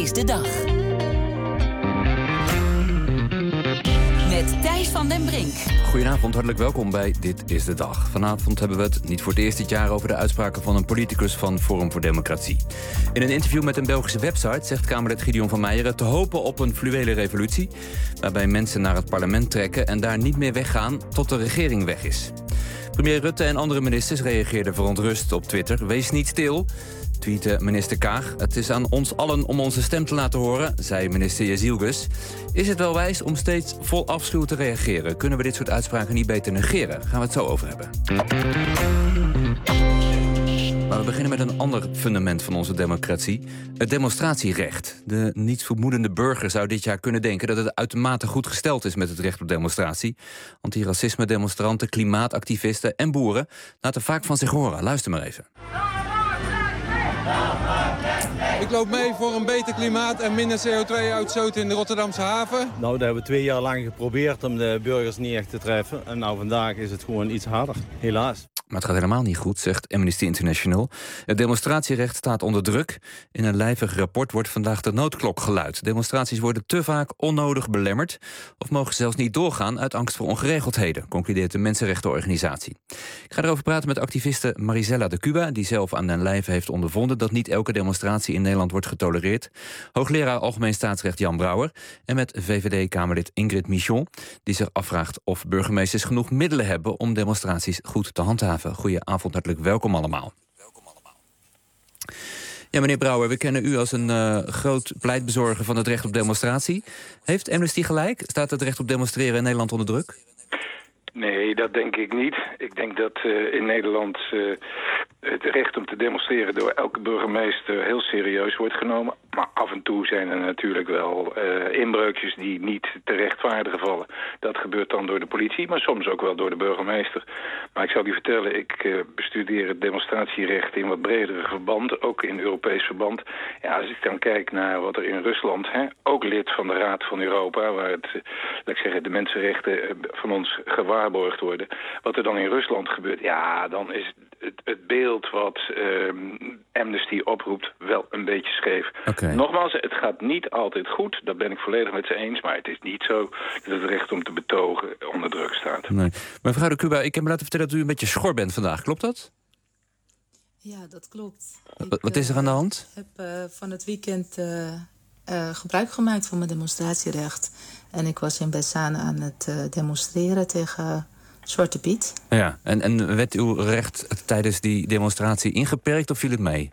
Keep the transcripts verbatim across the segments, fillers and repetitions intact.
is de dag. Met Thijs van den Brink. Goedenavond, hartelijk welkom bij Dit is de Dag. Vanavond hebben we het niet voor het eerst dit jaar over de uitspraken van een politicus van Forum voor Democratie. In een interview met een Belgische website zegt Kamerlid Gideon van Meijeren te hopen op een fluwele revolutie, waarbij mensen naar het parlement trekken en daar niet meer weggaan tot de regering weg is. Premier Rutte en andere ministers reageerden verontrust op Twitter. Wees niet stil, tweette minister Kaag. Het is aan ons allen om onze stem te laten horen, zei minister Jezielgus. Is het wel wijs om steeds vol afschuw te reageren? Kunnen we dit soort uitspraken niet beter negeren? Gaan we het zo over hebben. Maar we beginnen met een ander fundament van onze democratie. Het demonstratierecht. De nietsvermoedende burger zou dit jaar kunnen denken dat het uitermate goed gesteld is met het recht op demonstratie. Antiracisme-demonstranten, klimaatactivisten en boeren laten vaak van zich horen. Luister maar even. Ik loop mee voor een beter klimaat en minder C O twee uitstoot in de Rotterdamse haven. Nou, dat hebben we twee jaar lang geprobeerd om de burgers niet echt te treffen. En nou, vandaag is het gewoon iets harder, helaas. Maar het gaat helemaal niet goed, zegt Amnesty International. Het demonstratierecht staat onder druk. In een lijvig rapport wordt vandaag de noodklok geluid. Demonstraties worden te vaak onnodig belemmerd of mogen zelfs niet doorgaan uit angst voor ongeregeldheden, concludeert de mensenrechtenorganisatie. Ik ga erover praten met activiste Marisela de Cuba, die zelf aan den lijve heeft ondervonden dat niet elke demonstratie in Nederland wordt getolereerd. Hoogleraar Algemeen Staatsrecht Jan Brouwer en met V V D-Kamerlid Ingrid Michon, die zich afvraagt of burgemeesters genoeg middelen hebben om demonstraties goed te handhaven. Goedenavond, hartelijk welkom allemaal. welkom allemaal. Ja, meneer Brouwer, we kennen u als een uh, groot pleitbezorger van het recht op demonstratie. Heeft Amnesty gelijk? Staat het recht op demonstreren in Nederland onder druk? Nee, dat denk ik niet. Ik denk dat uh, in Nederland uh, het recht om te demonstreren door elke burgemeester heel serieus wordt genomen. Maar af en toe zijn er natuurlijk wel uh, inbreukjes die niet te rechtvaardigen vallen. Dat gebeurt dan door de politie, maar soms ook wel door de burgemeester. Maar ik zal u vertellen, ik uh, bestudeer het demonstratierecht in wat bredere verband, ook in Europees verband. Ja, als ik dan kijk naar wat er in Rusland, hè, ook lid van de Raad van Europa, waar het, uh, laat ik zeggen, de mensenrechten uh, van ons gewaarborgd worden. Wat er dan in Rusland gebeurt, ja, dan is het, het beeld wat uh, Amnesty oproept wel een beetje scheef. Okay. Nogmaals, het gaat niet altijd goed, dat ben ik volledig met ze eens, maar het is niet zo dat het recht om te betogen onder druk staat. Nee. Maar mevrouw de Cuba, ik heb me laten vertellen dat u een beetje schor bent vandaag, klopt dat? Ja, dat klopt. Ik, Wat is er aan de hand? Ik heb uh, van het weekend uh, uh, gebruik gemaakt van mijn demonstratierecht. En ik was in Besaan aan het uh, demonstreren tegen Zwarte Piet. Ja, en, en werd uw recht tijdens die demonstratie ingeperkt of viel het mee?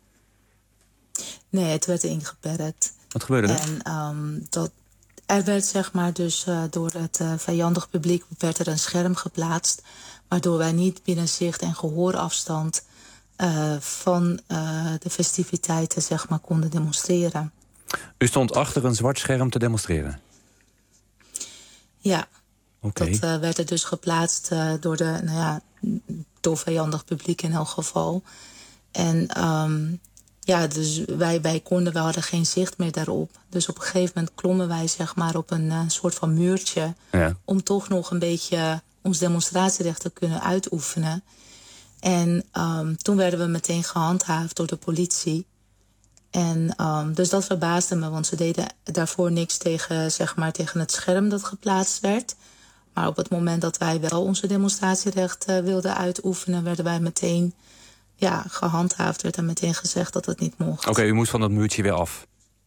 Nee, het werd ingeperkt. Wat gebeurde er? En um, dat, er werd zeg maar dus uh, door het uh, vijandig publiek werd er een scherm geplaatst, waardoor wij niet binnen zicht en gehoorafstand uh, van uh, de festiviteiten zeg maar konden demonstreren. U stond achter een zwart scherm te demonstreren? Ja. Okay. Dat uh, werd er dus geplaatst uh, door de, nou ja, door vijandig publiek in elk geval. En um, ja, dus wij, wij konden, we hadden geen zicht meer daarop. Dus op een gegeven moment klommen wij zeg maar op een uh, soort van muurtje, ja, om toch nog een beetje ons demonstratierecht te kunnen uitoefenen. En um, toen werden we meteen gehandhaafd door de politie. En um, dus dat verbaasde me, want ze deden daarvoor niks tegen, zeg maar, tegen het scherm dat geplaatst werd. Maar op het moment dat wij wel onze demonstratierecht uh, wilden uitoefenen, werden wij meteen ja, gehandhaafd. Werd er meteen gezegd dat het niet mocht. Oké, okay, u moest van dat muurtje weer af.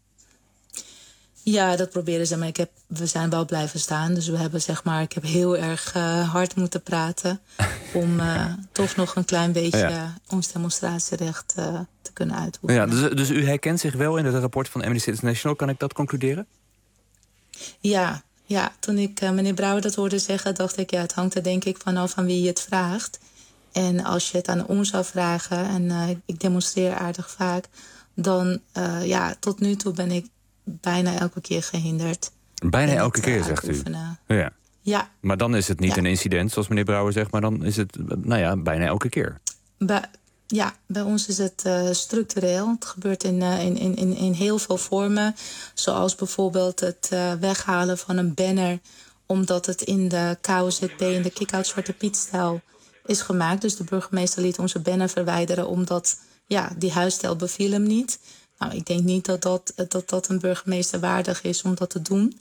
Ja, dat probeerden ze, maar ik heb, we zijn wel blijven staan. Dus we hebben, zeg maar, ik heb heel erg uh, hard moeten praten om uh, toch nog een klein beetje ja. ons demonstratierecht uh, te kunnen uitoefenen. Ja, dus, dus u herkent zich wel in het rapport van Amnesty International, kan ik dat concluderen? Ja, ja, toen ik uh, meneer Brouwer dat hoorde zeggen, dacht ik, ja, het hangt er denk ik vanaf aan wie je het vraagt. En als je het aan ons zou vragen, en uh, ik demonstreer aardig vaak, dan, uh, ja, tot nu toe ben ik bijna elke keer gehinderd. Bijna elke keer, uh, zegt u? Ja. Ja. Maar dan is het niet ja. een incident, zoals meneer Brouwer zegt, maar dan is het, nou ja, bijna elke keer. Bij, ja, bij ons is het uh, structureel. Het gebeurt in, uh, in, in, in heel veel vormen. Zoals bijvoorbeeld het uh, weghalen van een banner, omdat het in de K O Z B, in de Kick-Out Zwarte Piet-stijl, is gemaakt. Dus de burgemeester liet onze banner verwijderen, omdat ja, die huisstijl beviel hem niet. Nou, ik denk niet dat dat, dat dat een burgemeester waardig is om dat te doen.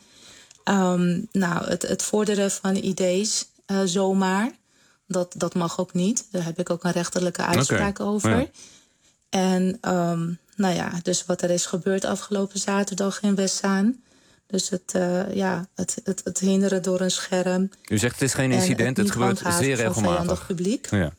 Um, nou, het, het vorderen van idee's uh, zomaar, dat, dat mag ook niet. Daar heb ik ook een rechterlijke uitspraak okay. over. Ja. En um, nou ja, dus wat er is gebeurd afgelopen zaterdag in Westzaan. Dus het, uh, ja, het, het, het hinderen door een scherm. U zegt het is geen incident, het, het gebeurt zeer regelmatig. Publiek. Ja.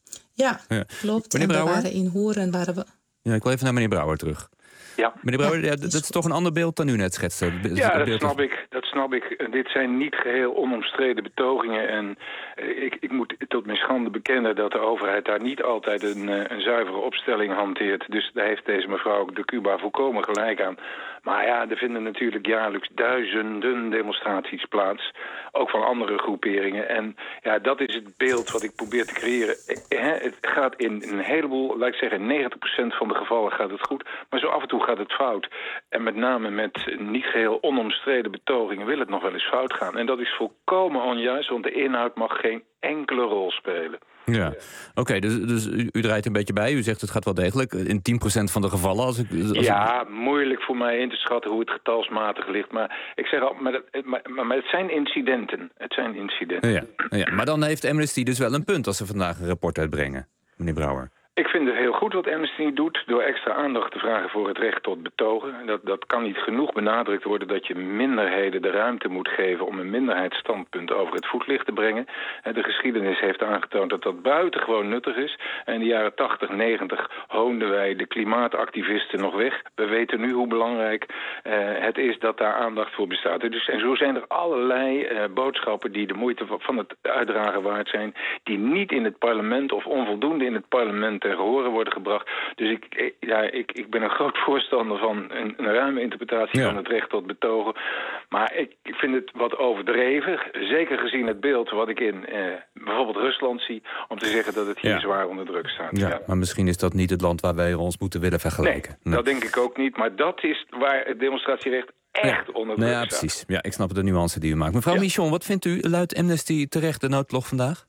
Ja, ja, klopt. Meneer en Brouwer? We waren in Horen. Waren we... Ja, ik wil even naar meneer Brouwer terug. Ja. Meneer Brouwer, ja, ja, dat is toch een ander beeld dan u net schetste? Ja, dat snap ik. Dat snap ik. Dit zijn niet geheel onomstreden betogingen. En ik, ik moet tot mijn schande bekennen dat de overheid daar niet altijd een, een zuivere opstelling hanteert. Dus daar heeft deze mevrouw de Cuba volkomen gelijk aan. Maar ja, er vinden natuurlijk jaarlijks duizenden demonstraties plaats. Ook van andere groeperingen. En ja, dat is het beeld wat ik probeer te creëren. Het gaat in een heleboel, laat ik zeggen, negentig procent van de gevallen gaat het goed. Maar zo af en toe gaat het fout. En met name met niet geheel onomstreden betogingen wil het nog wel eens fout gaan. En dat is volkomen onjuist, want de inhoud mag geen enkele rol spelen. Ja, oké, okay, dus, dus u, u draait een beetje bij. U zegt het gaat wel degelijk. In tien procent van de gevallen. Als ik, als ja, ik... moeilijk voor mij in te schatten hoe het getalsmatig ligt. Maar ik zeg al, maar het, maar, maar het zijn incidenten. Het zijn incidenten. Ja, ja, maar dan heeft Amnesty dus wel een punt als ze vandaag een rapport uitbrengen, meneer Brouwer. Ik vind het heel goed wat Amnesty doet door extra aandacht te vragen voor het recht tot betogen. Dat, dat kan niet genoeg benadrukt worden dat je minderheden de ruimte moet geven om een minderheidsstandpunt over het voetlicht te brengen. De geschiedenis heeft aangetoond dat dat buitengewoon nuttig is. In de jaren tachtig, negentig hoonden wij de klimaatactivisten nog weg. We weten nu hoe belangrijk uh, het is dat daar aandacht voor bestaat. Dus, en zo zijn er allerlei uh, boodschappen die de moeite van het uitdragen waard zijn, die niet in het parlement of onvoldoende in het parlement ten gehore worden gebracht. Dus ik, ja, ik, ik ben een groot voorstander van een, een ruime interpretatie ja. van het recht tot betogen. Maar ik, ik vind het wat overdreven, zeker gezien het beeld wat ik in eh, bijvoorbeeld Rusland zie, om te zeggen dat het hier ja. zwaar onder druk staat. Ja, ja, maar misschien is dat niet het land waar wij ons moeten willen vergelijken. Nee, nee. dat denk ik ook niet. Maar dat is waar het demonstratierecht echt ja. onder druk nou ja, staat. Precies. Ja, ik snap de nuance die u maakt. Mevrouw ja. Michon, wat vindt u, luidt Amnesty terecht de noodlog vandaag?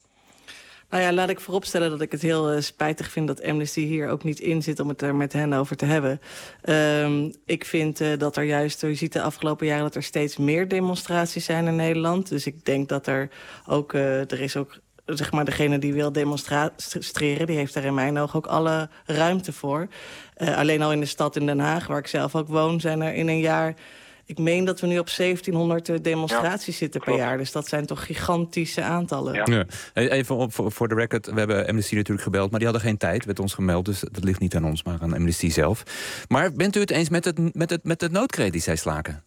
Nou ja, laat ik vooropstellen dat ik het heel uh, spijtig vind dat Amnesty hier ook niet in zit om het er met hen over te hebben. Um, ik vind uh, dat er juist, je ziet de afgelopen jaren dat er steeds meer demonstraties zijn in Nederland. Dus ik denk dat er ook, uh, er is ook, zeg maar, degene die wil demonstreren, die heeft daar in mijn ogen ook alle ruimte voor. Uh, alleen al in de stad in Den Haag, waar ik zelf ook woon, zijn er in een jaar, ik meen dat we nu op zeventienhonderd demonstraties ja, zitten per klopt. jaar. Dus dat zijn toch gigantische aantallen. Ja. Ja. Even op, voor de record, we hebben Amnesty natuurlijk gebeld, maar die hadden geen tijd, werd ons gemeld. Dus dat ligt niet aan ons, maar aan Amnesty zelf. Maar bent u het eens met het, met het, met het noodkreet die zij slaken?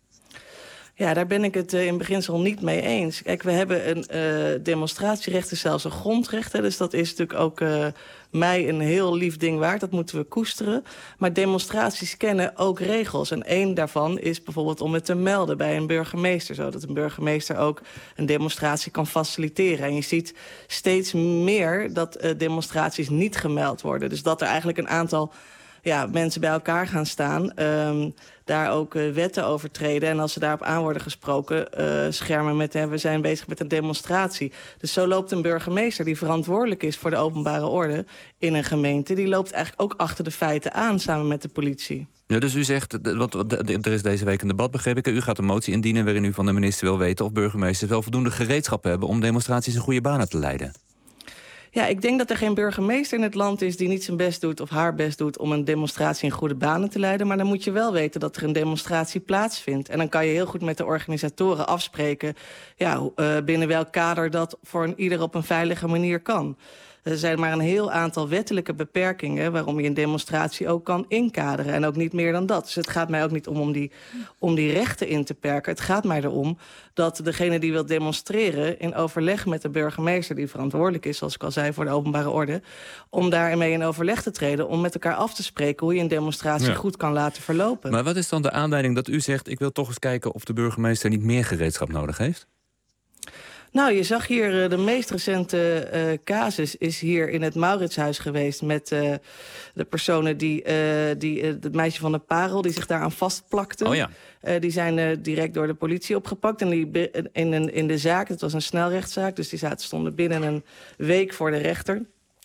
Ja, daar ben ik het uh, in beginsel niet mee eens. Kijk, we hebben een uh, demonstratierecht, is zelfs een grondrecht. Hè, dus dat is natuurlijk ook uh, mij een heel lief ding waard. Dat moeten we koesteren. Maar demonstraties kennen ook regels. En één daarvan is bijvoorbeeld om het te melden bij een burgemeester. Zodat een burgemeester ook een demonstratie kan faciliteren. En je ziet steeds meer dat uh, demonstraties niet gemeld worden. Dus dat er eigenlijk een aantal ja, mensen bij elkaar gaan staan, um, daar ook uh, wetten overtreden. En als ze daarop aan worden gesproken, uh, schermen met, hè, we zijn bezig met een demonstratie. Dus zo loopt een burgemeester die verantwoordelijk is voor de openbare orde in een gemeente, die loopt eigenlijk ook achter de feiten aan samen met de politie. Ja, dus u zegt, want er is deze week een debat, begreep ik. U gaat een motie indienen waarin u van de minister wil weten of burgemeesters wel voldoende gereedschap hebben om demonstraties in goede banen te leiden. Ja, ik denk dat er geen burgemeester in het land is die niet zijn best doet of haar best doet om een demonstratie in goede banen te leiden. Maar dan moet je wel weten dat er een demonstratie plaatsvindt. En dan kan je heel goed met de organisatoren afspreken, ja, uh, binnen welk kader dat voor een ieder op een veilige manier kan. Er zijn maar een heel aantal wettelijke beperkingen waarom je een demonstratie ook kan inkaderen. En ook niet meer dan dat. Dus het gaat mij ook niet om om die, om die rechten in te perken. Het gaat mij erom dat degene die wil demonstreren in overleg met de burgemeester die verantwoordelijk is, zoals ik al zei, voor de openbare orde, om daarmee in overleg te treden, om met elkaar af te spreken hoe je een demonstratie ja. goed kan laten verlopen. Maar wat is dan de aanleiding dat u zegt, ik wil toch eens kijken of de burgemeester niet meer gereedschap nodig heeft? Nou, je zag hier uh, de meest recente uh, casus is hier in het Mauritshuis geweest met uh, de personen die, uh, die uh, het meisje van de Parel die zich daaraan vastplakten. Oh ja. Uh, die zijn uh, direct door de politie opgepakt. En die in, een, in de zaak, het was een snelrechtszaak, dus die zaten, stonden binnen een week voor de rechter.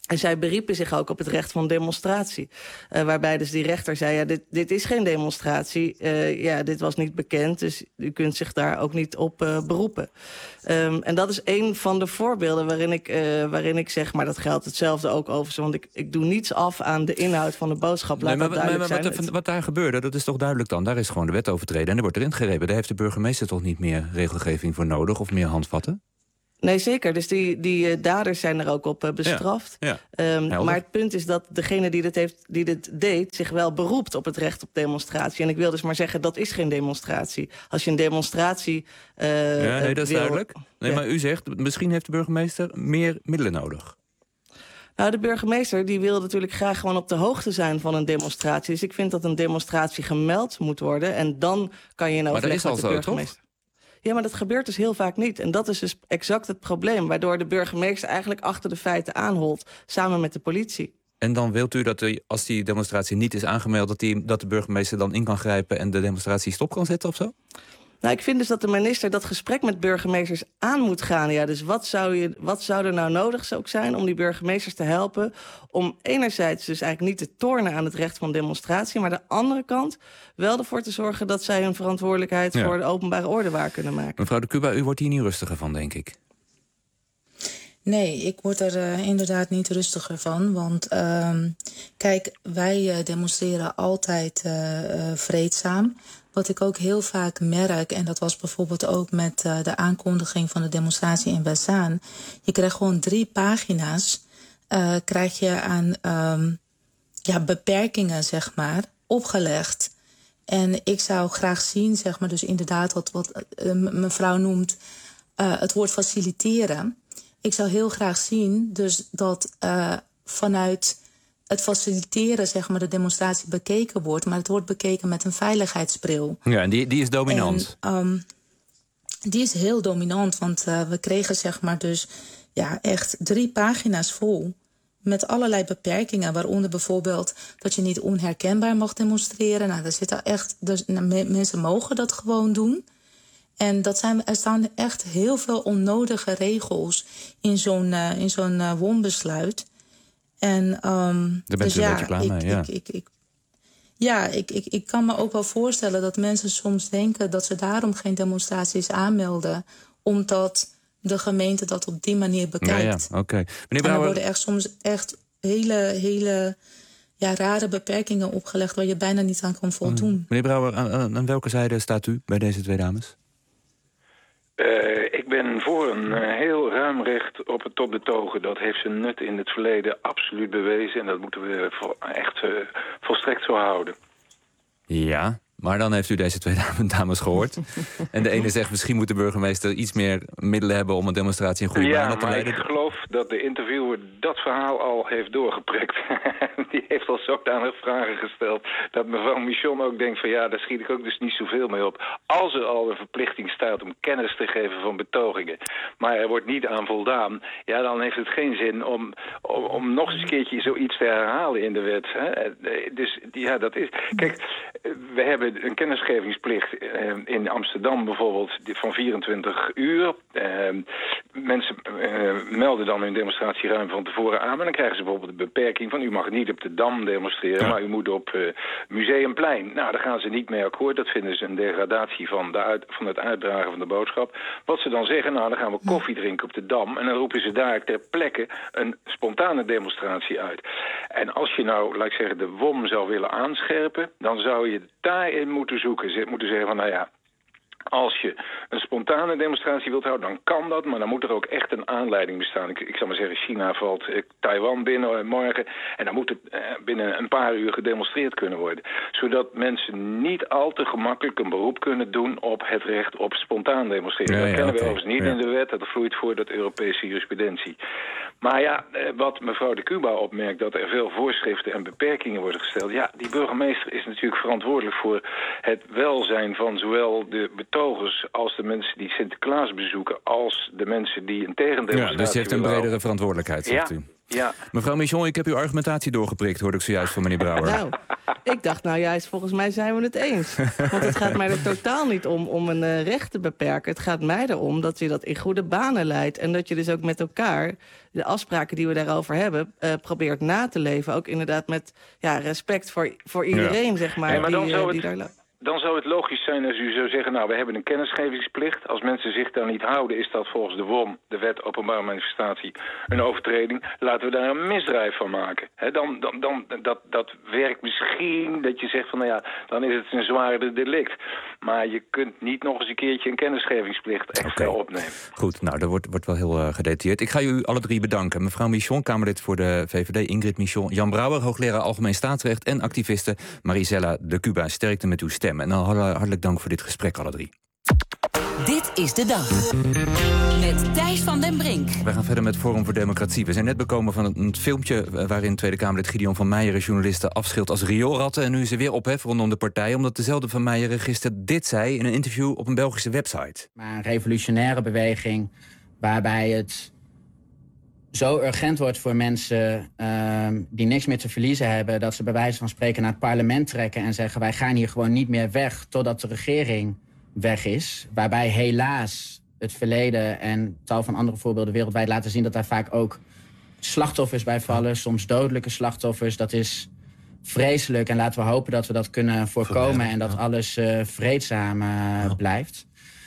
En zij beriepen zich ook op het recht van demonstratie. Uh, waarbij dus die rechter zei, ja, dit, dit is geen demonstratie. Uh, ja, dit was niet bekend, dus u kunt zich daar ook niet op uh, beroepen. Um, en dat is een van de voorbeelden waarin ik, uh, waarin ik zeg... maar dat geldt hetzelfde ook over zo. Want ik, ik doe niets af aan de inhoud van de boodschap. Laat nee, maar, dat duidelijk maar, maar zijn. Wat, wat daar gebeurde, dat is toch duidelijk dan? Daar is gewoon de wet overtreden en er wordt erin gegrepen. Daar heeft de burgemeester toch niet meer regelgeving voor nodig... of meer handvatten? Nee, zeker. Dus die, die uh, daders zijn er ook op uh, bestraft. Ja, ja. Um, maar het punt is dat degene die dit, heeft, die dit deed... zich wel beroept op het recht op demonstratie. En ik wil dus maar zeggen, dat is geen demonstratie. Als je een demonstratie uh, Ja, nee, dat is wil... duidelijk. Nee, ja. Maar u zegt, misschien heeft de burgemeester meer middelen nodig. Nou, de burgemeester die wil natuurlijk graag gewoon op de hoogte zijn van een demonstratie. Dus ik vind dat een demonstratie gemeld moet worden. En dan kan je in overleg met de burgemeester. Toch? Ja, maar dat gebeurt dus heel vaak niet. En dat is dus exact het probleem. Waardoor de burgemeester eigenlijk achter de feiten aanholt. Samen met de politie. En dan wilt u dat u, als die demonstratie niet is aangemeld... Dat, die, dat de burgemeester dan in kan grijpen en de demonstratie stop kan zetten of zo? Nou, ik vind dus dat de minister dat gesprek met burgemeesters aan moet gaan. Ja, dus wat zou, je, wat zou er nou nodig ook zijn om die burgemeesters te helpen... om enerzijds dus eigenlijk niet te tornen aan het recht van demonstratie... maar aan de andere kant wel ervoor te zorgen... dat zij hun verantwoordelijkheid ja. voor de openbare orde waar kunnen maken. Mevrouw de Cuba, u wordt hier niet rustiger van, denk ik. Nee, ik word er uh, inderdaad niet rustiger van. Want uh, kijk, wij uh, demonstreren altijd uh, uh, vreedzaam... Wat ik ook heel vaak merk, en dat was bijvoorbeeld ook met uh, de aankondiging van de demonstratie in Westzaan. Je krijgt gewoon drie pagina's, uh, krijg je aan um, ja, beperkingen, zeg maar, opgelegd. En ik zou graag zien, zeg maar, dus inderdaad wat, wat uh, mevrouw noemt, uh, het woord faciliteren. Ik zou heel graag zien dus dat uh, vanuit het faciliteren, zeg maar, de demonstratie bekeken wordt... maar het wordt bekeken met een veiligheidsbril. Ja, en die, die is dominant. En, um, die is heel dominant, want uh, we kregen, zeg maar, dus ja, echt drie pagina's vol... met allerlei beperkingen, waaronder bijvoorbeeld... dat je niet onherkenbaar mag demonstreren. Nou, er zitten echt, dus, nou, mensen mogen dat gewoon doen... En dat zijn, er staan echt heel veel onnodige regels in zo'n, uh, in zo'n uh, W O M-besluit... En, um, Daar bent dus u een ja, beetje klaar ik, mee, ja. Ik, ik, ik, ja, ik, ik, ik kan me ook wel voorstellen dat mensen soms denken... dat ze daarom geen demonstraties aanmelden... omdat de gemeente dat op die manier bekijkt. Ja, ja, okay. En er worden echt soms echt hele, hele ja, rare beperkingen opgelegd... waar je bijna niet aan kan voldoen. Mm. Meneer Brouwer, aan, aan, aan welke zijde staat u bij deze twee dames? Uh, ik ben voor een uh, heel ruim recht op het tot betogen. Dat heeft zijn nut in het verleden absoluut bewezen. En dat moeten we vo- echt uh, volstrekt zo houden. Ja, maar dan heeft u deze twee dames gehoord. En de ene zegt, misschien moet de burgemeester iets meer middelen hebben... om een demonstratie in goede ja, banen te leiden. Ja, maar ik geloof dat de interviewer dat verhaal al heeft doorgeprikt. Die heeft al zodanig vragen gesteld... dat mevrouw Michon ook denkt van ja, daar schiet ik ook dus niet zoveel mee op. Als er al een verplichting staat om kennis te geven van betogingen... maar er wordt niet aan voldaan... ja, dan heeft het geen zin om, om, om nog eens een keertje zoiets te herhalen in de wet. Hè? Dus ja, dat is... Kijk, we hebben een kennisgevingsplicht uh, in Amsterdam bijvoorbeeld van vierentwintig uur. Uh, mensen uh, melden dan hun demonstratie ruim van tevoren aan... maar dan krijgen ze bijvoorbeeld de beperking van... u mag niet op de Dam demonstreren, ja. maar u moet op uh, Museumplein. Nou, daar gaan ze niet mee akkoord. Dat vinden ze een degradatie van, de uit, van het uitdragen van de boodschap. Wat ze dan zeggen, nou, dan gaan we koffie drinken op de Dam... en dan roepen ze daar ter plekke een spontane demonstratie uit. En als je nou, laat ik zeggen, de W O M zou willen aanscherpen... dan zou je daarin moeten zoeken. Ze moeten zeggen van, nou ja... als je een spontane demonstratie wilt houden, dan kan dat. Maar dan moet er ook echt een aanleiding bestaan. Ik, ik zal maar zeggen, China valt eh, Taiwan binnen uh, morgen. En dan moet het uh, binnen een paar uur gedemonstreerd kunnen worden. Zodat mensen niet al te gemakkelijk een beroep kunnen doen op het recht op spontaan demonstreren. Ja, dat ja, kennen okay. we overigens niet ja. in de wet. Dat vloeit voor dat Europese jurisprudentie. Maar ja, wat mevrouw de Cuba opmerkt, dat er veel voorschriften en beperkingen worden gesteld. Ja, die burgemeester is natuurlijk verantwoordelijk voor het welzijn van zowel de betogers als de mensen die Sinterklaas bezoeken, als de mensen die een tegendemonstratie Ja, dus ze heeft een bredere verantwoordelijkheid, zegt ja. u. Ja. Mevrouw Michon, ik heb uw argumentatie doorgeprikt, hoorde ik zojuist van meneer Brouwer. Nou, ik dacht, nou juist, volgens mij zijn we het eens. Want het gaat mij er totaal niet om om een uh, recht te beperken. Het gaat mij erom dat je dat in goede banen leidt. En dat je dus ook met elkaar de afspraken die we daarover hebben Uh, probeert na te leven. Ook inderdaad met ja, respect voor, voor iedereen, ja. zeg maar, nee, maar die, dan zou die het... daar... Dan zou het logisch zijn als u zou zeggen, nou, we hebben een kennisgevingsplicht. Als mensen zich daar niet houden, is dat volgens de W O M, de Wet Openbare Manifestatie, een overtreding. Laten we daar een misdrijf van maken. He, dan, dan, dan, dat, dat werkt misschien dat je zegt van, nou ja, dan is het een zwaarder delict. Maar je kunt niet nog eens een keertje een kennisgevingsplicht extra okay. opnemen. Goed, nou, dat wordt, wordt wel heel uh, gedetailleerd. Ik ga u alle drie bedanken. Mevrouw Michon, Kamerlid voor de V V D, Ingrid Michon, Jan Brouwer, hoogleraar Algemeen Staatsrecht en activiste Marisela de Cuba. Sterkte met uw stem. En dan hartelijk dank voor dit gesprek, alle drie. Dit is de dag. Met Thijs van den Brink. We gaan verder met Forum voor Democratie. We zijn net bekomen van een filmpje waarin Tweede Kamerlid Gideon van Meijeren journalisten afschildt als rioolratten. En nu is er weer ophef rondom de partij, omdat dezelfde Van Meijeren gisteren dit zei in een interview op een Belgische website. Maar een revolutionaire beweging waarbij het zo urgent wordt voor mensen uh, die niks meer te verliezen hebben, dat ze bij wijze van spreken naar het parlement trekken en zeggen, wij gaan hier gewoon niet meer weg totdat de regering weg is. Waarbij helaas het verleden en tal van andere voorbeelden wereldwijd laten zien dat daar vaak ook slachtoffers bij vallen, soms dodelijke slachtoffers. Dat is vreselijk en laten we hopen dat we dat kunnen voorkomen en dat alles uh, vreedzaam uh, blijft.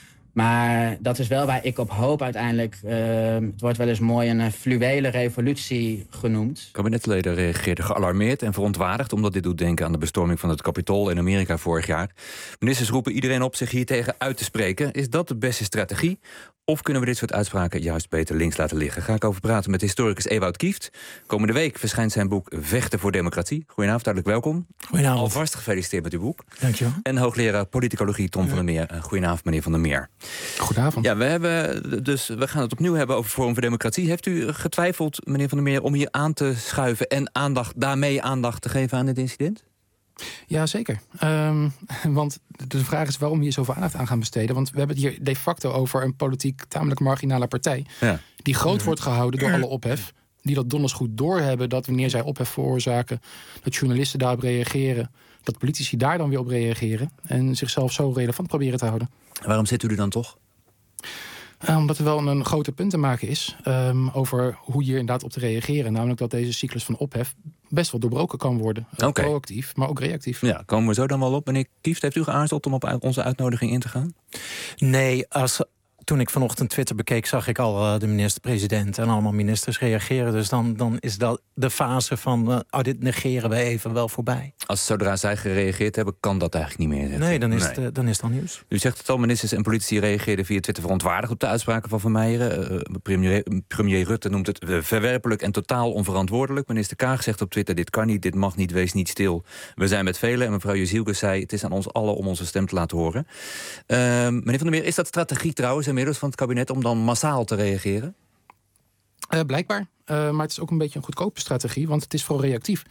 Maar dat is wel waar ik op hoop uiteindelijk. Uh, het wordt wel eens mooi een uh, fluwele revolutie genoemd. Kabinetleden reageerden gealarmeerd en verontwaardigd, omdat dit doet denken aan de bestorming van het Capitool in Amerika vorig jaar. Ministers roepen iedereen op zich hiertegen uit te spreken. Is dat de beste strategie? Of kunnen we dit soort uitspraken juist beter links laten liggen? Ga ik over praten met historicus Ewout Kieft. Komende week verschijnt zijn boek Vechten voor Democratie. Goedenavond, hartelijk welkom. Goedenavond. Alvast gefeliciteerd met uw boek. Dankjewel. En hoogleraar politicologie Tom ja. van der Meer. Goedenavond, meneer van der Meer. Goedenavond. Ja, we, hebben dus, we gaan het opnieuw hebben over Forum voor Democratie. Heeft u getwijfeld, meneer van der Meer, om hier aan te schuiven en aandacht, daarmee aandacht te geven aan dit incident? Ja, zeker. Um, want de vraag is waarom we hier zoveel aandacht aan gaan besteden. Want we hebben het hier de facto over een politiek tamelijk marginale partij. Ja. Die groot mm. wordt gehouden door alle ophef. Die dat donders goed doorhebben dat wanneer zij ophef veroorzaken, dat journalisten daarop reageren, dat politici daar dan weer op reageren en zichzelf zo relevant proberen te houden. Waarom zit u er dan toch? Uh, omdat er wel een groter punt te maken is um, over hoe hier inderdaad op te reageren. Namelijk dat deze cyclus van ophef best wel doorbroken kan worden. Uh, okay. Proactief, maar ook reactief. Ja, komen we zo dan wel op. Meneer Kieft, heeft u geaarzeld om op onze uitnodiging in te gaan? Nee, als... Toen ik vanochtend Twitter bekeek, zag ik al uh, de minister-president en allemaal ministers reageren. Dus dan, dan is dat de fase van, uh, oh, dit negeren we even wel voorbij. Als zodra zij gereageerd hebben, kan dat eigenlijk niet meer. Nee, dan is, nee. Het, uh, dan is het al nieuws. U zegt het al, ministers en politici reageerden via Twitter verontwaardigd op de uitspraken van Van Meijeren. Uh, premier, premier Rutte noemt het uh, verwerpelijk en totaal onverantwoordelijk. Minister Kaag zegt op Twitter, dit kan niet, dit mag niet, wees niet stil. We zijn met velen. En mevrouw Jezielke zei, het is aan ons allen om onze stem te laten horen. Uh, meneer Van der Meer, is dat strategie trouwens inmiddels van het kabinet om dan massaal te reageren? Uh, blijkbaar. Uh, maar het is ook een beetje een goedkope strategie, want het is vooral reactief.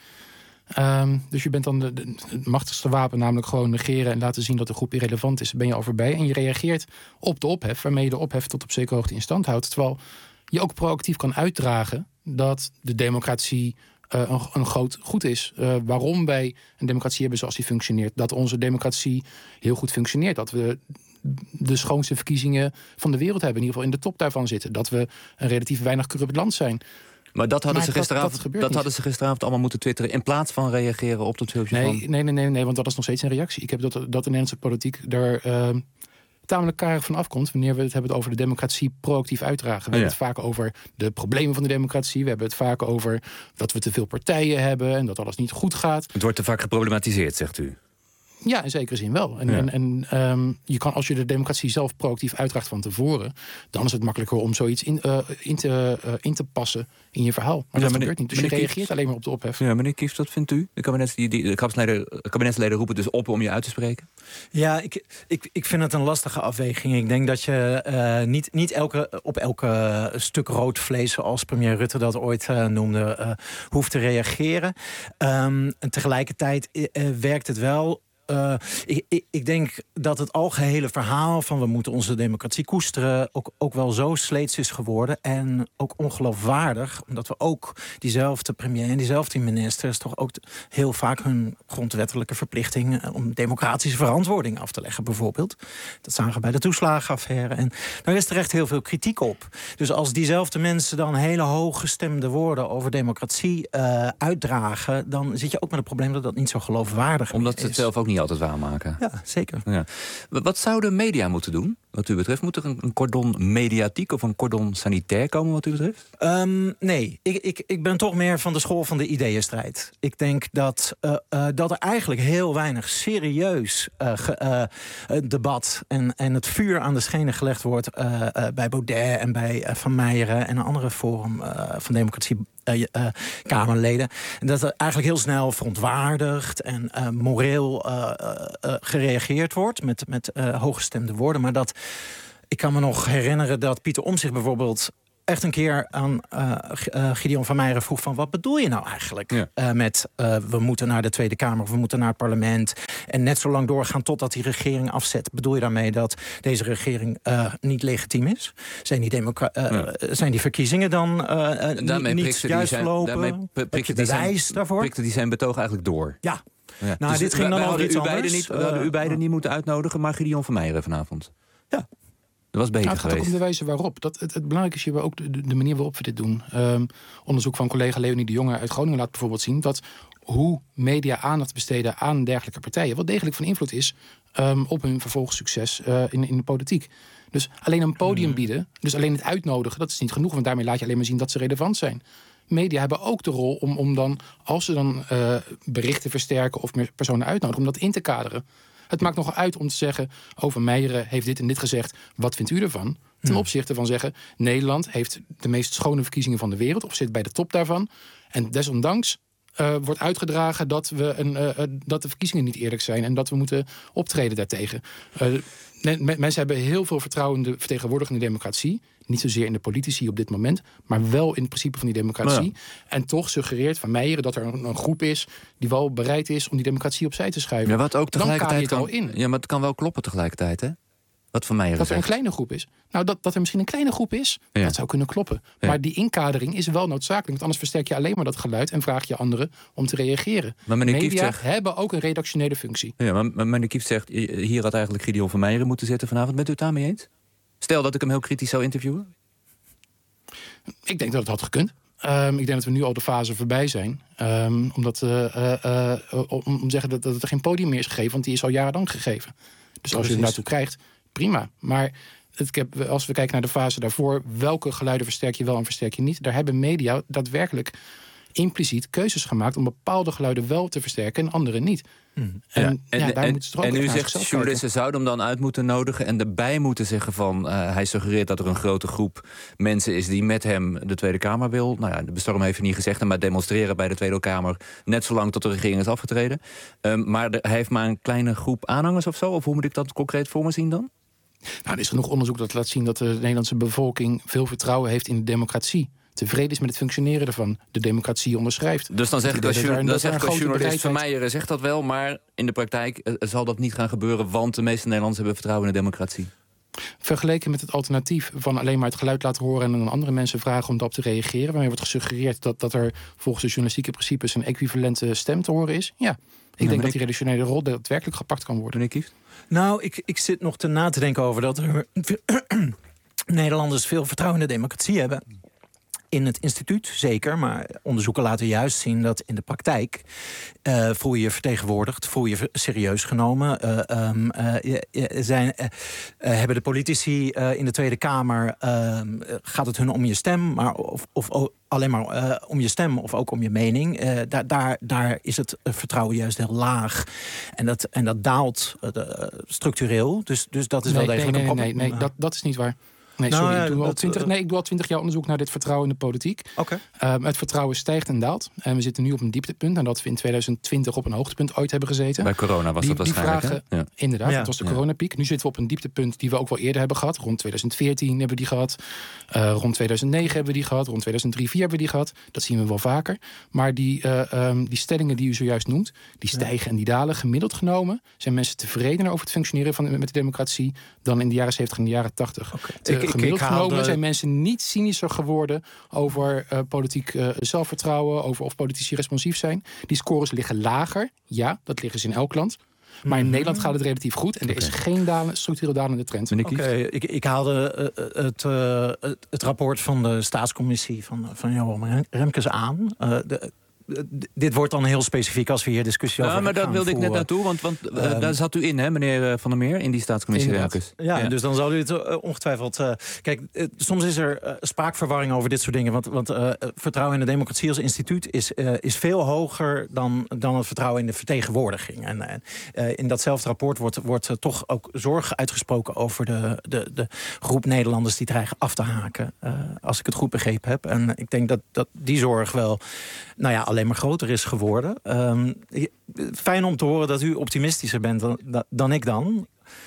Um, dus je bent dan de, de, het machtigste wapen, namelijk gewoon negeren en laten zien dat de groep irrelevant is. Ben je al voorbij en je reageert op de ophef, waarmee je de ophef tot op zekere hoogte in stand houdt. Terwijl je ook proactief kan uitdragen dat de democratie uh, een, een groot goed is. Uh, waarom wij een democratie hebben zoals die functioneert. Dat onze democratie heel goed functioneert. Dat we de schoonste verkiezingen van de wereld hebben. In ieder geval in de top daarvan zitten. Dat we een relatief weinig corrupt land zijn. Maar dat hadden, maar ze, gisteravond, dat, dat, dat hadden ze gisteravond allemaal moeten twitteren in plaats van reageren op dat filmpje nee, van... Nee, nee, nee, nee, want dat is nog steeds een reactie. Ik heb dat, dat de Nederlandse politiek er uh, tamelijk karig van afkomt wanneer we het hebben over de democratie proactief uitdragen. We oh, ja. hebben het vaak over de problemen van de democratie. We hebben het vaak over dat we te veel partijen hebben en dat alles niet goed gaat. Het wordt te vaak geproblematiseerd, zegt u. Ja, in zekere zin wel. En, ja. en, en um, je kan, als je de democratie zelf proactief uitdraagt van tevoren, dan is het makkelijker om zoiets in, uh, in, te, uh, in te passen in je verhaal. Maar ja, dat meneer, gebeurt niet. Dus je reageert Kieft, alleen maar op de ophef. Ja, meneer Kieft, wat vindt u? De, kabinets, die, die, de kabinetsleden, kabinetsleden roepen dus op om je uit te spreken? Ja, ik, ik, ik vind het een lastige afweging. Ik denk dat je uh, niet, niet elke, op elke stuk rood vlees, zoals premier Rutte dat ooit uh, noemde, uh, hoeft te reageren. Um, en tegelijkertijd uh, werkt het wel uh, ik, ik, ik denk dat het algehele verhaal van we moeten onze democratie koesteren ook, ook wel zo sleets is geworden. En ook ongeloofwaardig, omdat we ook diezelfde premier en diezelfde ministers toch ook heel vaak hun grondwettelijke verplichting om democratische verantwoording af te leggen, bijvoorbeeld. Dat zagen we bij de toeslagenaffaire. En daar is terecht heel veel kritiek op. Dus als diezelfde mensen dan hele hooggestemde woorden over democratie uh, uitdragen, dan zit je ook met het probleem dat dat niet zo geloofwaardig is. Omdat ze het zelf ook niet altijd waarmaken. Ja, zeker. Ja. Wat zouden media moeten doen, wat u betreft? Moet er een, een cordon mediatiek of een cordon sanitair komen, wat u betreft? Um, nee, ik, ik, ik ben toch meer van de school van de ideeënstrijd. Ik denk dat, uh, uh, dat er eigenlijk heel weinig serieus uh, ge, uh, debat en, en het vuur aan de schenen gelegd wordt uh, uh, bij Baudet en bij uh, Van Meijeren en een andere forum uh, van democratie. Uh, uh, Kamerleden. En dat er eigenlijk heel snel verontwaardigd en uh, moreel uh, uh, gereageerd wordt met, met uh, hooggestemde woorden. Maar dat, ik kan me nog herinneren dat Pieter Omtzigt bijvoorbeeld echt een keer aan uh, uh, Gideon van Meijeren vroeg van wat bedoel je nou eigenlijk ja. uh, met uh, we moeten naar de Tweede Kamer, we moeten naar het parlement en net zo lang doorgaan totdat die regering afzet. Bedoel je daarmee dat deze regering uh, niet legitiem is? Zijn die, democra- uh, ja. zijn die verkiezingen dan uh, niet, niet juist verlopen? Daarmee prikte die bewijs zijn, daarvoor? Prikte die zijn betoog eigenlijk door? Ja. ja. Nou, dus dit ging we, dan we al iets u anders. Beiden niet, we hadden u beiden uh, niet moeten uitnodigen, maar Gideon van Meijeren vanavond. Ja. Dat was beter nou, het gaat geweest. ook om de wijze waarop. Dat, het, het belangrijke is hier ook de, de manier waarop we dit doen. Um, onderzoek van collega Leonie de Jonge uit Groningen laat bijvoorbeeld zien dat hoe media aandacht besteden aan dergelijke partijen wel degelijk van invloed is um, op hun vervolgsucces uh, in, in de politiek. Dus alleen een podium bieden, dus alleen het uitnodigen, dat is niet genoeg, want daarmee laat je alleen maar zien dat ze relevant zijn. Media hebben ook de rol om, om dan, als ze dan uh, berichten versterken of meer personen uitnodigen, om dat in te kaderen. Het maakt nogal uit om te zeggen, over Meijeren heeft dit en dit gezegd, wat vindt u ervan? Ten opzichte van zeggen, Nederland heeft de meest schone verkiezingen van de wereld, of zit bij de top daarvan. En desondanks uh, wordt uitgedragen dat, we een, uh, uh, dat de verkiezingen niet eerlijk zijn en dat we moeten optreden daartegen. Uh, Mensen hebben heel veel vertrouwen in de vertegenwoordigende democratie. Niet zozeer in de politici op dit moment, maar wel in het principe van die democratie. Nou ja. En toch suggereert Van Meijeren dat er een, een groep is die wel bereid is om die democratie opzij te schuiven. Ja, wat ook tegelijkertijd Dan kan, het al in. Ja, maar het kan wel kloppen tegelijkertijd, hè? Wat Van Meijeren Dat er een zegt. kleine groep is. Nou, dat, dat er misschien een kleine groep is, ja. dat zou kunnen kloppen. Ja. Maar die inkadering is wel noodzakelijk. Want anders versterk je alleen maar dat geluid en vraag je anderen om te reageren. Maar meneer Media Kieft zegt, hebben ook een redactionele functie. Ja, maar, maar meneer Kieft zegt, hier had eigenlijk Gideon Van Meijeren moeten zitten vanavond. Bent u het daarmee eens? Stel dat ik hem heel kritisch zou interviewen? Ik denk dat het had gekund. Um, ik denk dat we nu al de fase voorbij zijn. Um, omdat uh, uh, uh, om te zeggen dat, dat er geen podium meer is gegeven, want die is al jarenlang gegeven. Dus als je er naartoe krijgt, prima. Maar het, heb, als we kijken naar de fase daarvoor, welke geluiden versterk je wel en versterk je niet? Daar hebben media daadwerkelijk impliciet keuzes gemaakt om bepaalde geluiden wel te versterken en andere niet. Hmm. En, ja, en, ja, daar en, moeten ze er ook en u naar zegt, journalisten zouden hem dan uit moeten nodigen en erbij moeten zeggen van, uh, hij suggereert dat er een grote groep mensen is die met hem de Tweede Kamer wil. Nou ja, de bestorm heeft hij niet gezegd, maar demonstreren bij de Tweede Kamer net zolang tot de regering is afgetreden. Um, maar de, hij heeft maar een kleine groep aanhangers of zo? Of hoe moet ik dat concreet voor me zien dan? Nou, er is genoeg onderzoek dat laat zien dat de Nederlandse bevolking veel vertrouwen heeft in de democratie. Tevreden is met het functioneren ervan. De democratie onderschrijft. Dus dan zeg ik als, jour- dan zeg ik als journalist Van Meijeren zegt dat wel, maar in de praktijk uh, zal dat niet gaan gebeuren, want de meeste Nederlanders hebben vertrouwen in de democratie. Vergeleken met het alternatief van alleen maar het geluid laten horen en dan andere mensen vragen om daarop te reageren, waarmee wordt gesuggereerd dat, dat er volgens de journalistieke principes een equivalente stem te horen is. Ja, ik ja, denk dat die redactionele rol daadwerkelijk gepakt kan worden. Meneer Kieft? Nou, ik, ik zit nog te na te denken over dat er Nederlanders veel vertrouwen in de democratie hebben. In het instituut, zeker. Maar onderzoeken laten juist zien dat in de praktijk Uh, voel je je vertegenwoordigd, voel je serieus genomen. Uh, um, uh, je, je zijn, uh, uh, hebben de politici uh, in de Tweede Kamer, uh, gaat het hun om je stem, maar of, of oh, alleen maar uh, om je stem of ook om je mening. Uh, daar, daar, daar is het vertrouwen juist heel laag. En dat, en dat daalt uh, de, uh, structureel. Dus, dus dat is nee, wel degelijk nee, nee, een probleem. Nee, nee, nee, dat, dat is niet waar. Nee, sorry, Nou, ik, doe dat, al twintig, uh, nee, ik doe al twintig jaar onderzoek naar dit vertrouwen in de politiek. Oké. Okay. Um, het vertrouwen stijgt en daalt. En we zitten nu op een dieptepunt. En dat we in twintig twintig op een hoogtepunt ooit hebben gezeten. Bij corona was die, dat waarschijnlijk. Die vragen, ja. Inderdaad, ja. dat was de Ja. coronapiek. Nu zitten we op een dieptepunt die we ook wel eerder hebben gehad. Rond twintig veertien hebben we die gehad. Uh, rond tweeduizend negen hebben we die gehad. Rond tweeduizend drie, vier hebben we die gehad. Dat zien we wel vaker. Maar die, uh, um, die stellingen die u zojuist noemt, die stijgen en die dalen. Gemiddeld genomen zijn mensen tevredener over het functioneren van, met de democratie dan in de jaren zeventig en de jaren tachtig. Okay. Uh, ik, ik, gemiddeld ik genomen haalde... zijn mensen niet cynischer geworden over uh, politiek uh, zelfvertrouwen, over of politici responsief zijn. Die scores liggen lager. Ja, dat liggen ze in elk land. Maar in mm-hmm. Nederland gaat het relatief goed. En er is okay. geen dalen, structureel dalende trend. Oké, okay, ik, ik haalde uh, het, uh, het, het rapport van de staatscommissie van, van Johan Remkes aan. Uh, de, Dit wordt dan heel specifiek als we hier discussie over gaan voeren. Ja, maar daar wilde ik net naartoe, want, want uh, um, daar zat u in, hè, meneer Van der Meer, in die staatscommissie. Ja, ja, dus dan zal u het uh, ongetwijfeld... Uh, kijk, uh, soms is er uh, spraakverwarring over dit soort dingen. Want, want uh, vertrouwen in de democratie als instituut is, uh, is veel hoger dan, dan het vertrouwen in de vertegenwoordiging. En uh, in datzelfde rapport wordt, wordt uh, toch ook zorg uitgesproken over de, de, de groep Nederlanders die dreigen af te haken. Uh, als ik het goed begrepen heb. En ik denk dat, dat die zorg wel... Nou ja, alleen maar groter is geworden. Um, fijn om te horen dat u optimistischer bent dan, dan ik dan.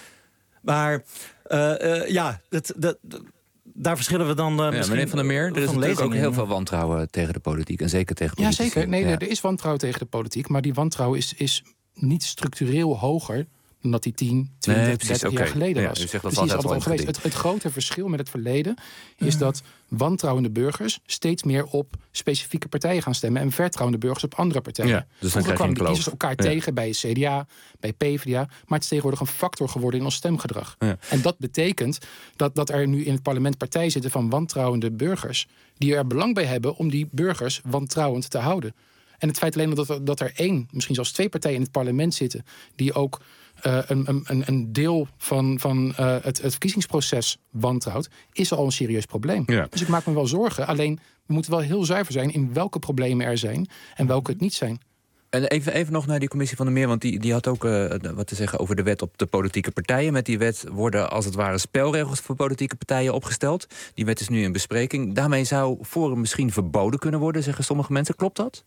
Maar uh, uh, ja, dat, dat, daar verschillen we dan uh, ja, misschien... Meneer Van der Meer, er is natuurlijk ook heel in. veel wantrouwen tegen de politiek. En zeker tegen politici. Ja, zeker. Nee, ja. er is wantrouwen tegen de politiek. Maar die wantrouwen is, is niet structureel hoger dan dat die tien, twintig, nee, dertig okay. jaar geleden ja, was. U zegt dat dus die is altijd al geweest. Het, het het grote verschil met het verleden is dat wantrouwende burgers steeds meer op specifieke partijen gaan stemmen en vertrouwende burgers op andere partijen. Ja, dus dan krijg je een kwamen de kiezers elkaar ja. tegen bij C D A, bij PvdA, maar het is tegenwoordig een factor geworden in ons stemgedrag. Ja. En dat betekent dat, dat er nu in het parlement partijen zitten van wantrouwende burgers die er belang bij hebben om die burgers wantrouwend te houden. En het feit alleen dat er, dat er één, misschien zelfs twee partijen in het parlement zitten die ook Uh, een, een, een deel van, van uh, het, het verkiezingsproces wantrouwt, is al een serieus probleem. Ja. Dus ik maak me wel zorgen. Alleen, we moeten wel heel zuiver zijn in welke problemen er zijn en welke het niet zijn. En even, even nog naar die commissie Van der Meer, want die, die had ook uh, wat te zeggen over de wet op de politieke partijen. Met die wet worden als het ware spelregels voor politieke partijen opgesteld. Die wet is nu in bespreking. Daarmee zou Forum misschien verboden kunnen worden, zeggen sommige mensen. Klopt dat?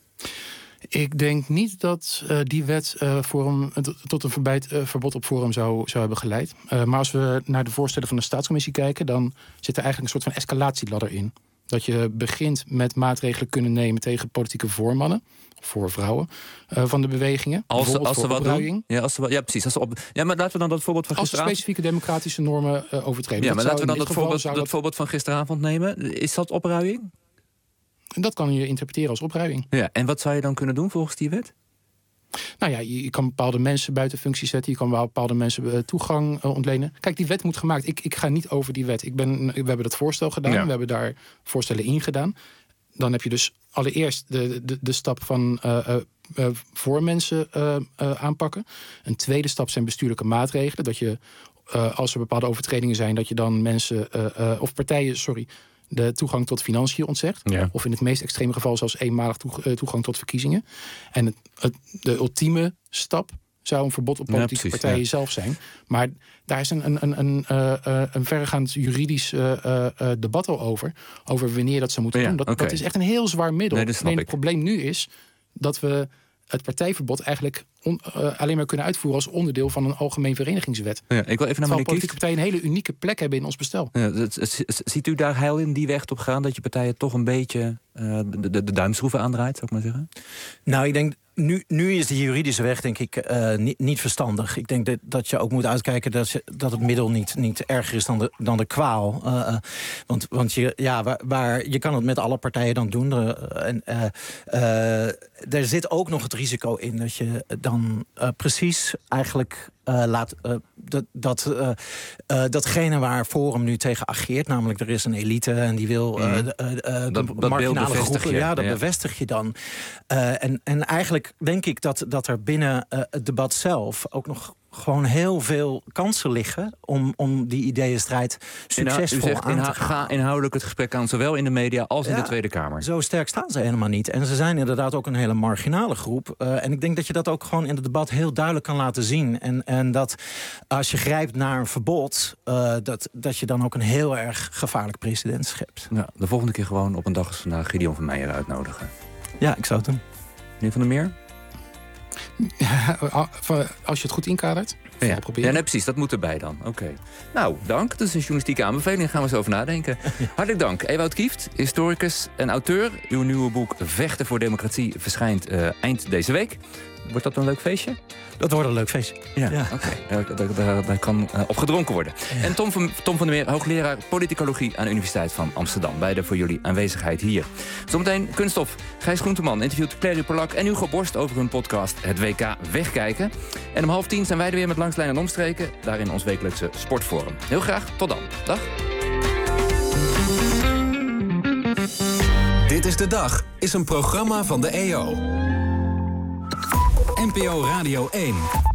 Ik denk niet dat uh, die wet uh, forum, uh, tot een verbijt, uh, verbod op Forum zou, zou hebben geleid. Uh, maar als we naar de voorstellen van de staatscommissie kijken, dan zit er eigenlijk een soort van escalatieladder in. Dat je begint met maatregelen kunnen nemen tegen politieke voormannen, voor vrouwen, uh, van de bewegingen. Als, als ze wat doen? Ja, als ze, ja, precies. Als ze op, ja, maar laten we dan dat voorbeeld van als gisteravond... Als specifieke democratische normen uh, overtreden. Ja, maar dat laten we dan dat, voorbeeld, dat... dat voorbeeld van gisteravond nemen. Is dat opruiing? Dat kan je interpreteren als opruiing. Ja, en wat zou je dan kunnen doen volgens die wet? Nou ja, je kan bepaalde mensen buiten functie zetten. Je kan wel bepaalde mensen toegang uh, ontlenen. Kijk, die wet moet gemaakt. Ik, ik ga niet over die wet. Ik ben, we hebben dat voorstel gedaan. Ja. We hebben daar voorstellen in gedaan. Dan heb je dus allereerst de, de, de stap van uh, uh, uh, voor mensen uh, uh, aanpakken. Een tweede stap zijn bestuurlijke maatregelen. Dat je, uh, als er bepaalde overtredingen zijn, dat je dan mensen uh, uh, of partijen, sorry, de toegang tot financiën ontzegt. Ja. Of in het meest extreme geval zelfs eenmalig toegang tot verkiezingen. En het, het, de ultieme stap zou een verbod op politieke ja, precies, partijen ja. zelf zijn. Maar daar is een, een, een, een, uh, een verregaand juridisch uh, uh, debat al over. Over wanneer dat zou moeten ja, doen. Dat, okay. dat is echt een heel zwaar middel. Nee, Alleen het probleem nu is dat we het partijverbod eigenlijk on, uh, alleen maar kunnen uitvoeren als onderdeel van een algemeen verenigingswet. Ja, ik wil even naar meneer politieke partijen een hele unieke plek hebben in ons bestel. Ja, het, het, het, ziet u daar heil in die weg op gaan dat je partijen toch een beetje uh, de, de, de duimschroeven aandraait, zou ik maar zeggen? Nou, ik denk Nu, nu is de juridische weg, denk ik, uh, niet, niet verstandig. Ik denk dat, dat je ook moet uitkijken dat, je, dat het middel niet, niet erger is dan de, dan de kwaal. Uh, uh, want want je, ja, waar, waar, je kan het met alle partijen dan doen. Uh, en, uh, uh, er zit ook nog het risico in dat je dan uh, precies eigenlijk Uh, laat uh, dat, dat, uh, uh, datgene waar Forum nu tegen ageert, namelijk er is een elite en die wil uh, mm. uh, uh, dat, de dat marginale groepen, je. ja, dat ja. bevestig je dan. Uh, en, en eigenlijk denk ik dat, dat er binnen uh, het debat zelf ook nog gewoon heel veel kansen liggen om, om die ideeënstrijd succesvol Inhou- u zegt aan inha- te gaan. Ga inhoudelijk het gesprek aan, zowel in de media als in Ja, de Tweede Kamer. Zo sterk staan ze helemaal niet. En ze zijn inderdaad ook een hele marginale groep. Uh, en ik denk dat je dat ook gewoon in het debat heel duidelijk kan laten zien. En, en dat als je grijpt naar een verbod, uh, dat, dat je dan ook een heel erg gevaarlijk precedent schept. Ja, de volgende keer gewoon op een dag als vandaag Gideon van Meijer uitnodigen. Ja, ik zou het doen. Meneer Van der Meer? Ja, als je het goed inkadert. Ja, ja nee, precies, dat moet erbij dan. Oké. Okay. Nou, dank. Dat is een journalistieke aanbeveling. Daar gaan we eens over nadenken. Hartelijk dank. Ewout Kieft, historicus en auteur. Uw nieuwe boek Vechten voor Democratie verschijnt uh, eind deze week. Wordt dat een leuk feestje? Dat wordt een leuk feestje. Ja, ja. Oké. Okay. Daar, daar, daar, daar kan uh, op gedronken worden. Ja. En Tom van, Tom van der Meer, hoogleraar politicologie aan de Universiteit van Amsterdam. Beide voor jullie aanwezigheid hier. Zometeen Kunststof. Gijs Groenteman interviewt Clary Polak en Hugo Borst over hun podcast Het W K Wegkijken. En om half tien zijn wij er weer met Langslijn en Omstreken. Daarin ons wekelijkse sportforum. Heel graag, tot dan. Dag. Dit is de Dag is een programma van de E O. N P O Radio één.